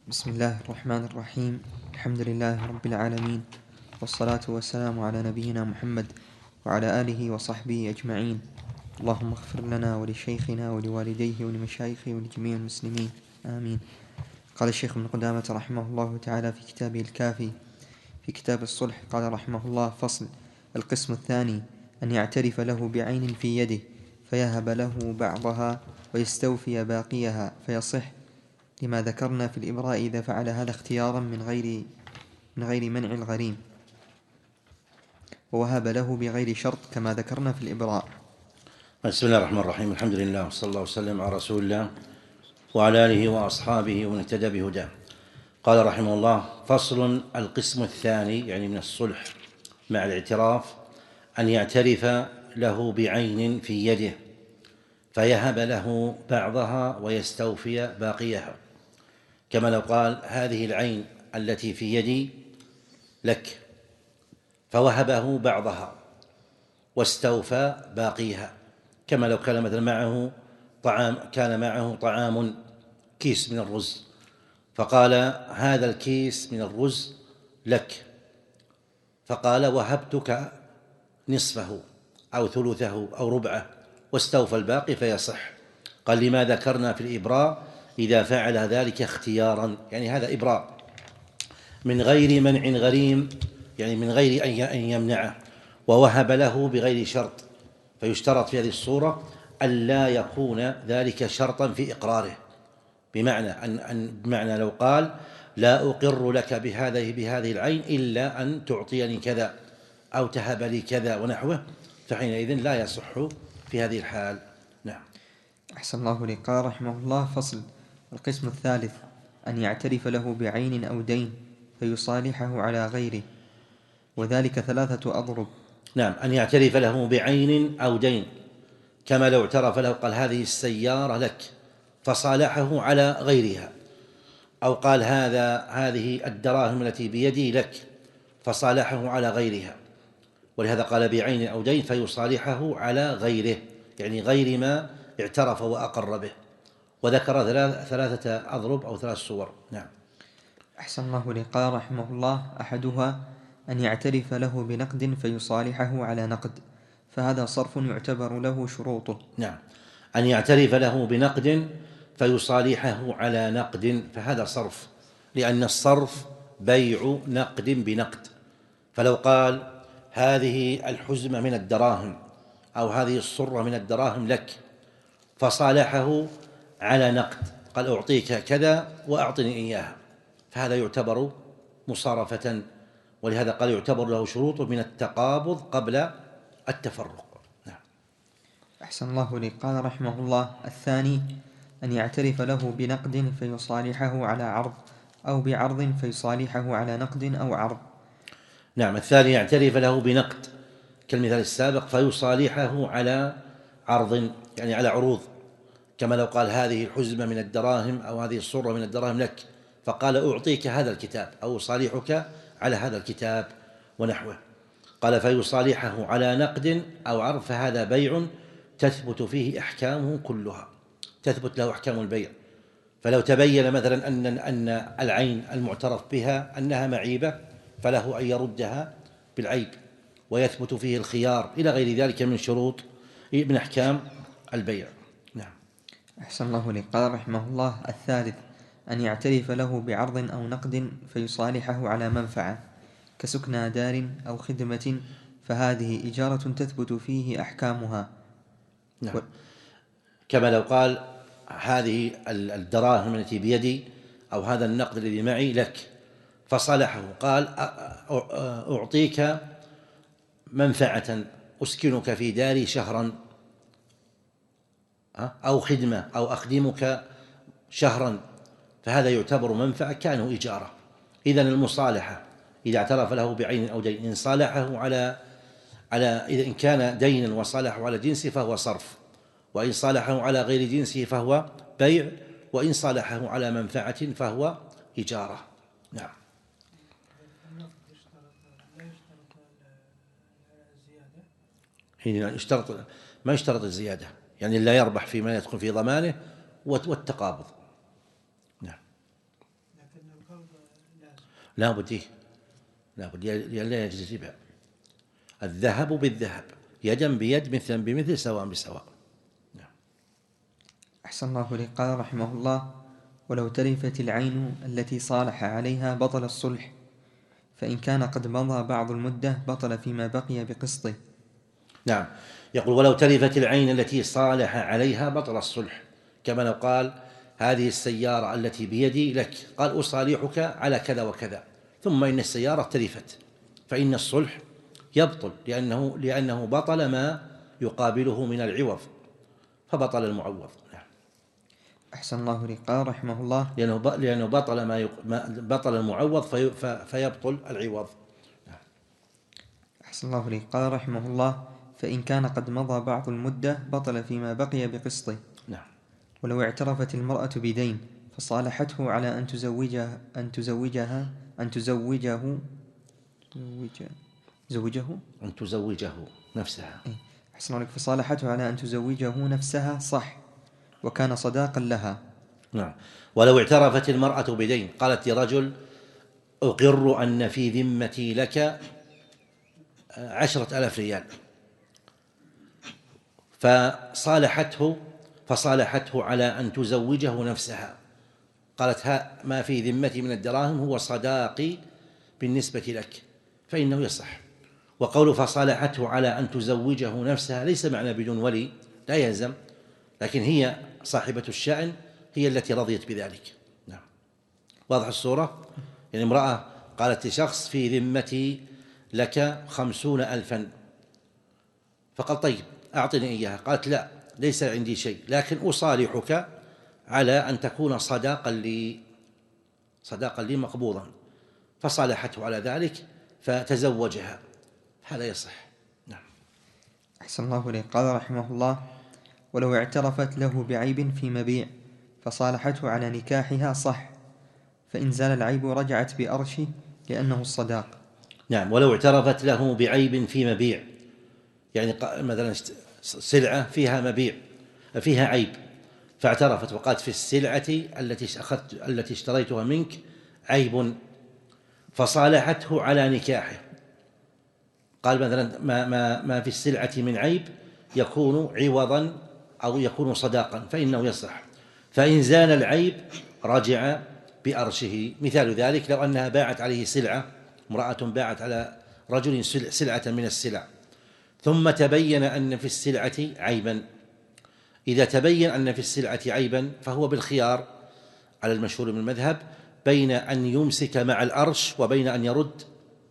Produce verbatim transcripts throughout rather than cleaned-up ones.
بسم الله الرحمن الرحيم. الحمد لله رب العالمين، والصلاة والسلام على نبينا محمد وعلى آله وصحبه أجمعين. اللهم اغفر لنا ولشيخنا ولوالديه ولمشايخه ولجميع المسلمين، آمين. قال الشيخ ابن قدامة رحمه الله تعالى في كتابه الكافي في كتاب الصلح، قال رحمه الله: فصل. القسم الثاني أن يعترف له بعين في يده فيهب له بعضها ويستوفي باقيها فيصح، لما ذكرنا في الإبراء إذا فعل هذا اختيارا من غير من غير منع الغريم، ووهب له بغير شرط كما ذكرنا في الإبراء. بسم الله الرحمن الرحيم. الحمد لله وصلى الله وسلم على رسول الله وعلى آله وأصحابه ومن اهتدى بهداه. قال رحمه الله: فصل. القسم الثاني يعني من الصلح مع الاعتراف أن يعترف له بعين في يده فيهب له بعضها ويستوفي باقيها، كما لو قال: هذه العين التي في يدي لك، فوهبه بعضها واستوفى باقيها، كما لو كان مثلا معه طعام كان معه طعام كيس من الرز، فقال: هذا الكيس من الرز لك، فقال: وهبتك نصفه أو ثلثه أو ربعه، واستوفى الباقي فيصح. قال: لما ذكرنا في الإبراء إذا فعل ذلك اختيارا، يعني هذا إبراء من غير منع غريم، يعني من غير أن يمنعه، ووهب له بغير شرط، فيشترط في هذه الصورة ألا يكون ذلك شرطا في إقراره، بمعنى أن, أن بمعنى لو قال: لا أقر لك بهذه بهذه العين إلا أن تعطيني كذا أو تهب لي كذا ونحوه، فحينئذ لا يصح في هذه الحال. نعم. أحسن الله لي. قال رحمه الله: فصل. القسم الثالث أن يعترف له بعين أو دين فيصالحه على غيره، وذلك ثلاثة أضرب. نعم، أن يعترف له بعين أو دين، كما لو اعترف له قال: هذه السيارة لك، فصالحه على غيرها، أو قال: هذا هذه الدراهم التي بيدي لك، فصالحه على غيرها، ولهذا قال بعين أو دين فيصالحه على غيره، يعني غير ما اعترف وأقر به، وذكر ثلاثة أضرب أو ثلاث صور. نعم. أحسن الله لي. قال رحمه الله: أحدها أن يعترف له بنقد فيصالحه على نقد، فهذا صرف يعتبر له شروطه. نعم، أن يعترف له بنقد فيصالحه على نقد، فهذا صرف، لأن الصرف بيع نقد بنقد. فلو قال: هذه الحزمة من الدراهم أو هذه الصرة من الدراهم لك، فصالحه على نقد، قال: أعطيك كذا وأعطني إياها، فهذا يعتبر مصارفة، ولهذا قال: يعتبر له شروط من التقابض قبل التفرق. نعم. أحسن الله لي. قال رحمه الله: الثاني أن يعترف له بنقد فيصالحه على عرض، أو بعرض فيصالحه على نقد أو عرض. نعم، الثاني يعترف له بنقد كالمثال السابق فيصالحه على عرض، يعني على عروض، كما لو قال: هذه الحزمة من الدراهم أو هذه الصرة من الدراهم لك، فقال: أعطيك هذا الكتاب أو أصالحك على هذا الكتاب ونحوه. قال: فيصالحه على نقد أو عرض، فهذا بيع تثبت فيه أحكامه كلها، تثبت له أحكام البيع. فلو تبين مثلا أن أن العين المعترف بها أنها معيبة، فله أن يردها بالعيب، ويثبت فيه الخيار إلى غير ذلك من شروط من أحكام البيع. نعم. أحسن الله لي. قال رحمه الله: الثالث أن يعترف له بعرض أو نقد فيصالحه على منفعة كسكنى دار أو خدمة، فهذه إجارة تثبت فيه أحكامها. نعم. و... كما لو قال: هذه الدراهم التي بيدي أو هذا النقد الذي معي لك، فصالحه، قال: أعطيك منفعة أسكنك في داري شهرا، أو خدمة أو أخدمك شهرا، فهذا يعتبر منفعة كأنه إجارة. إذن المصالحة إذا اعترف له بعين أو دين، إن صالحه على على إذا إن كان دينا وصالحه على جنسه فهو صرف، وإن صالحه على غير جنسه فهو بيع، وإن صالحه على منفعة فهو إجارة. نعم. هنا اشترط ما يشترط الزيادة، يعني لا يربح فيما يدخل في ضمانه والتقابض. نعم. لكن لا بد إيه؟ لا بد لا يجوز الربا. الذهب بالذهب، يدا بيد، مثلا بمثل، سواء بسواء. أحسن الله إليك. قال رحمه الله: ولو تلفت العين التي صالح عليها بطل الصلح، فإن كان قد مضى بعض المدة بطل فيما بقي بقسطه. نعم، يقول: ولو تلفت العين التي صالح عليها بطل الصلح، كما لو قال: هذه السيارة التي بيدي لك، قال: أصالحك على كذا وكذا، ثم إن السيارة تلفت، فإن الصلح يبطل، لأنه لأنه بطل ما يقابله من العوض، فبطل المعوض. نعم. أحسن الله إليك. قال رحمه الله: لأنه لأنه بطل ما, يق... ما بطل المعوض في... فيبطل العوض. نعم. أحسن الله إليك. قال رحمه الله: فإن كان قد مضى بعض المدة بطل فيما بقي بقسطه. نعم. ولو اعترفت المرأة بدين فصالحته على أن تزوجها أن تزوجها أن تزوجه زوجه أن تزوجه نفسها. أحسن الله إليك. فصالحته على أن تزوجه نفسها صح، وكان صداقا لها. نعم. ولو اعترفت المرأة بدين، قالت لرجل: أقر أن في ذمتي لك عشرة آلاف ريال، فصالحته فصالحته على أن تزوجه نفسها، قالت: ها ما في ذمتي من الدراهم هو صداقي بالنسبة لك، فإنه يصح. وقول فصالحته على أن تزوجه نفسها ليس معنى بدون ولي، لا يلزم، لكن هي صاحبة الشأن، هي التي رضيت بذلك. نعم. واضح الصورة؟ يعني امرأة قالت لشخص: في ذمتي لك خمسون ألفا، فقال: طيب أعطني إياها. قالت: لا، ليس عندي شيء، لكن أصالحك على أن تكون صداقا لي صداقا لي مقبوضا، فصالحته على ذلك فتزوجها، هذا يصح. نعم. أحسن الله إليك. قال رحمه الله: ولو اعترفت له بعيب في مبيع فصالحته على نكاحها صح، فإن زال العيب رجعت بأرشه لأنه الصداق. نعم. ولو اعترفت له بعيب في مبيع، يعني مثلا سلعة فيها مبيع فيها عيب، فاعترفت وقالت: في السلعة التي أخذت التي اشتريتها منك عيب، فصالحته على نكاحه. قال مثلا: ما, ما, ما في السلعة من عيب يكون عوضا أو يكون صداقا، فإنه يصح. فإن زال العيب رجع بأرشه. مثال ذلك: لو أنها باعت عليه سلعة، امرأة باعت على رجل سلعة من السلع، ثم تبين أن في السلعة عيبا. إذا تبين أن في السلعة عيبا فهو بالخيار على المشهور من المذهب، بين أن يمسك مع الأرش وبين أن يرد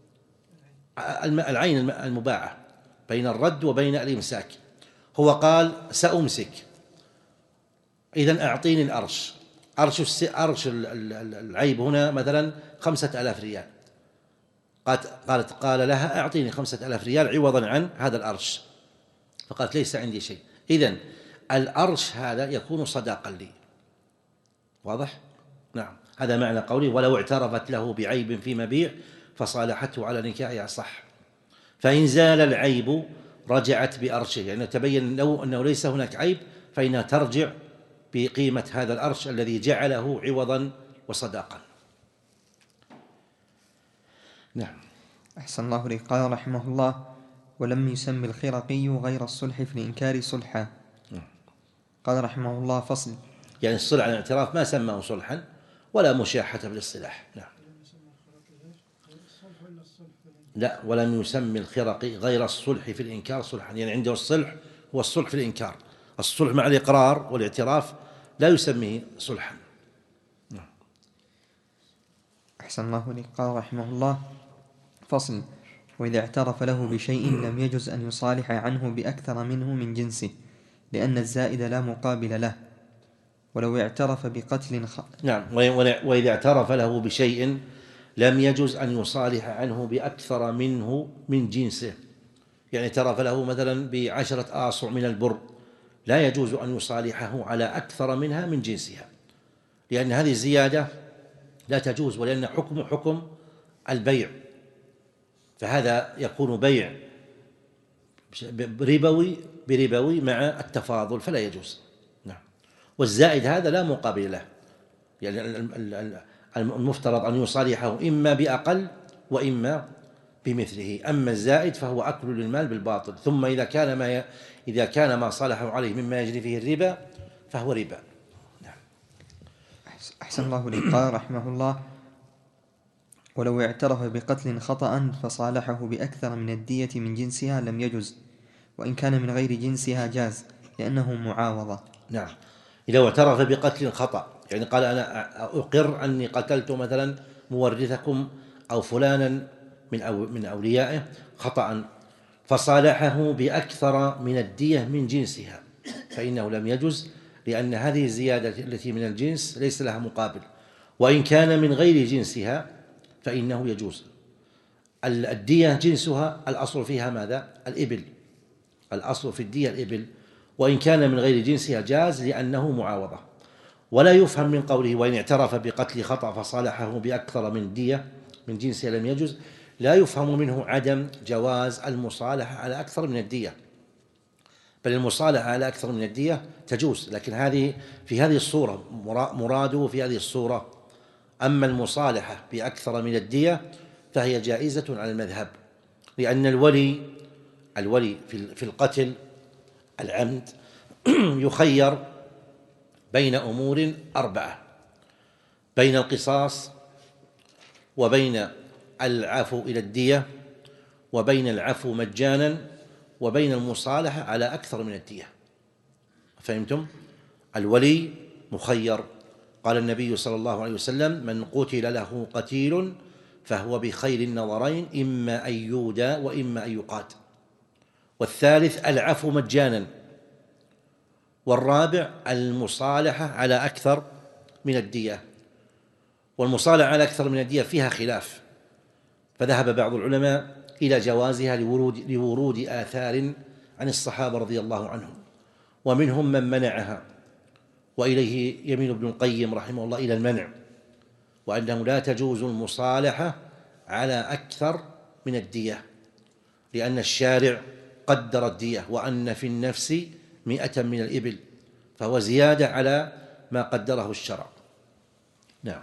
العين المباعة، بين الرد وبين الإمساك. هو قال: سأمسك، إذن أعطيني الأرش. أرش, أرش العيب هنا مثلا خمسة آلاف ريال، قالت, قالت قال لها: أعطيني خمسة آلاف ريال عوضا عن هذا الأرش، فقالت: ليس عندي شيء. إذن الأرش هذا يكون صداقا لي. واضح؟ نعم. هذا معنى قوله: ولو اعترفت له بعيب في مبيع فصالحته على نكاحها صح. فإن زال العيب رجعت بأرشه، يعني تبين له أنه ليس هناك عيب، فإنها ترجع بقيمة هذا الأرش الذي جعله عوضا وصداقا. نعم. أحسن الله إليك. قال رحمه الله: ولم يسمي الخرقي غير الصلح في الإنكار صلحا. قال رحمه الله: فصل. يعني الصلح على الاعتراف ما سماه صلحا ولا مشاحة بالاصطلاح. نعم. لا، ولم يسمي الخرقي غير الصلح في الإنكار صلحا، يعني عنده الصلح هو الصلح في الإنكار، الصلح مع الإقرار والاعتراف لا يسميه صلحا. نعم. أحسن الله إليك. قال رحمه الله: فصل. وإذا اعترف له بشيء لم يجز أن يصالح عنه بأكثر منه من جنسه، لأن الزائد لا مقابل له. ولو اعترف بقتل خ... نعم. وإذا اعترف له بشيء لم يجز أن يصالح عنه بأكثر منه من جنسه، يعني اعترف له مثلا بعشرة آصع من البر، لا يجوز أن يصالحه على أكثر منها من جنسها، لأن هذه الزيادة لا تجوز، ولأن حكم حكم البيع، فهذا يكون بيع بربوي بربوي مع التفاضل، فلا يجوز. نعم. والزائد هذا لا مقابل له، يعني المفترض أن يصالحه إما بأقل وإما بمثله. أما الزائد فهو أكل للمال بالباطل. ثم إذا كان ما ي... إذا كان ما صالحه عليه مما يجري فيه الربا فهو ربا. نعم. أحسن الله لي. قال رحمه الله: ولو اعترف بقتل خطأ فصالحه بأكثر من الدية من جنسها لم يجز، وإن كان من غير جنسها جاز لأنه معاوضة. نعم. إذا اعترف بقتل خطأ، يعني قال أنا أقر أني قتلت مثلا مورثكم أو فلانا من أو من أوليائه خطأ، فصالحه بأكثر من الدية من جنسها فإنه لم يجز، لأن هذه الزيادة التي من الجنس ليس لها مقابل. وإن كان من غير جنسها فإنه يجوز. الدية جنسها الأصل فيها ماذا؟ الإبل، الأصل في الدية الإبل، وإن كان من غير جنسها جاز لأنه معاوضة. ولا يفهم من قوله وإن اعترف بقتل خطأ فصالحه بأكثر من دية من جنسها لم يجز، لا يفهم منه عدم جواز المصالحة على أكثر من الدية، بل المصالحة على أكثر من الدية تجوز، لكن هذه في هذه الصورة مراده في هذه الصورة. أما المصالحة بأكثر من الدية فهي جائزة على المذهب، لأن الولي الولي في القتل العمد يخير بين أمور أربعة: بين القصاص، وبين العفو إلى الدية، وبين العفو مجانا، وبين المصالحة على أكثر من الدية. فهمتم؟ الولي مخير. قال النبي صلى الله عليه وسلم: من قتل له قتيل فهو بخير النظرين إما أن يودى وإما أن يقاد. والثالث العفو مجانا. والرابع المصالحة على أكثر من الدية. والمصالحة على أكثر من الدية فيها خلاف، فذهب بعض العلماء إلى جوازها لورود, لورود آثار عن الصحابة رضي الله عنهم، ومنهم من منعها، وإليه يميل ابن القيم رحمه الله إلى المنع، وأنه لا تجوز المصالحة على أكثر من الدية، لأن الشارع قدر الدية وأن في النفس مئة من الإبل، فهو زيادة على ما قدره الشرع. نعم.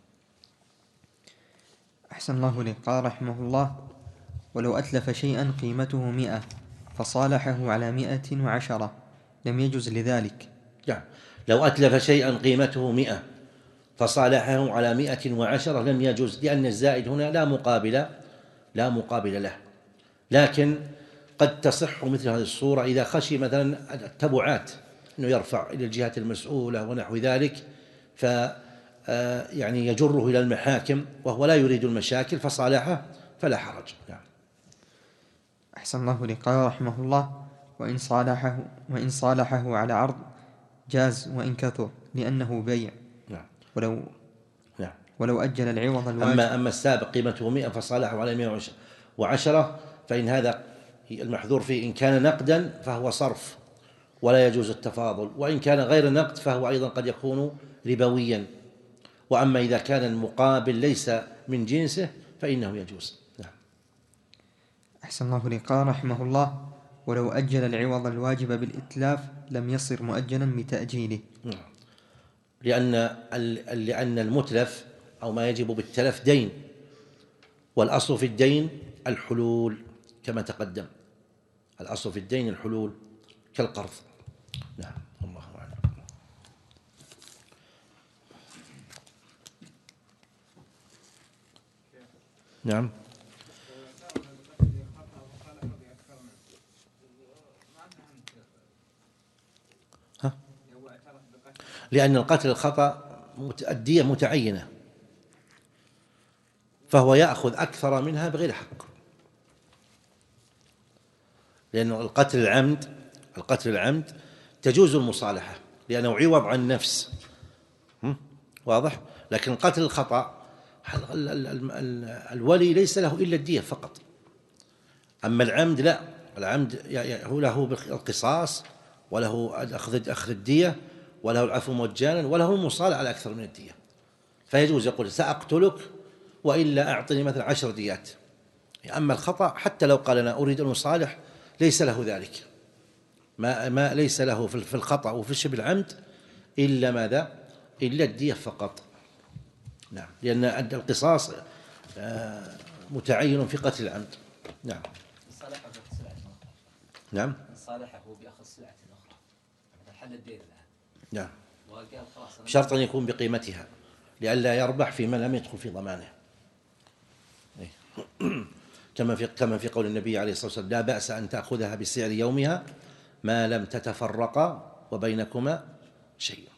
أحسن الله لك. قال رحمه الله: ولو أتلف شيئا قيمته مئة فصالحه على مئة وعشرة لم يجوز لذلك. نعم. لو أتلف شيئا قيمته مئة فصالحه على مئة وعشرة لم يجوز، لأن الزائد هنا لا مقابل لا مقابل له. لكن قد تصح مثل هذه الصورة إذا خشي مثلا التبعات، أنه يرفع إلى الجهات المسؤولة ونحو ذلك، ف يعني يجره إلى المحاكم وهو لا يريد المشاكل فصالحه فلا حرج. نعم. أحسن الله لك. قال رحمه الله: وإن صالحه وإن صالحه على عرض جاز وإن كثر، لأنه بيع. نعم. ولو نعم. ولو أجل العوض الواجب. أما أما السابق قيمته مئة فصالحه على مئة وعشرة، فإن هذا المحذور فيه إن كان نقدا فهو صرف ولا يجوز التفاضل، وإن كان غير نقد فهو أيضا قد يكون ربويا. وأما إذا كان المقابل ليس من جنسه فإنه يجوز. نعم. أحسن الله لك. قال رحمه الله: ولو أجل العوض الواجب بالإتلاف لم يصر مؤجلا بتأجيله. نعم. لأن لأن المتلف أو ما يجب بالتلف دين، والأصل في الدين الحلول كما تقدم. الأصل في الدين الحلول كالقرض. نعم. الله أعلم. نعم. ها؟ لأن القتل الخطأ الدية متعينة، فهو يأخذ أكثر منها بغير حق، لأن القتل العمد القتل العمد تجوز المصالحة لأنه عوض عن نفس، واضح. لكن قتل الخطأ الولي ليس له إلا الدية فقط. أما العمد لا، العمد هو له القصاص وله أخذ أخذ الدية وله العفو مجانا وله المصالحة على أكثر من الدية، فيجوز يقول سأقتلك وإلا أعطني مثلا عشر ديات. أما الخطأ حتى لو قال أنا أريد المصالح ليس له ذلك، ما, ما ليس له في الخطأ وفي شبه العمد إلا ماذا؟ إلا الدية فقط. نعم، لأن القصاص متعين في قتل العمد. نعم. صالحه بأخذ سلعة أخرى. نعم. صالحه بأخذ سلعة أخرى. مثل حل الدين الآن. نعم. وقال خلاص. شرط أن يكون بقيمتها لئلا يربح فيما لم يدخل في ضمانه. كما في كما في قول النبي عليه الصلاة والسلام: لا بأس أن تأخذها بسعر يومها ما لم تتفرقا وبينكما شيء.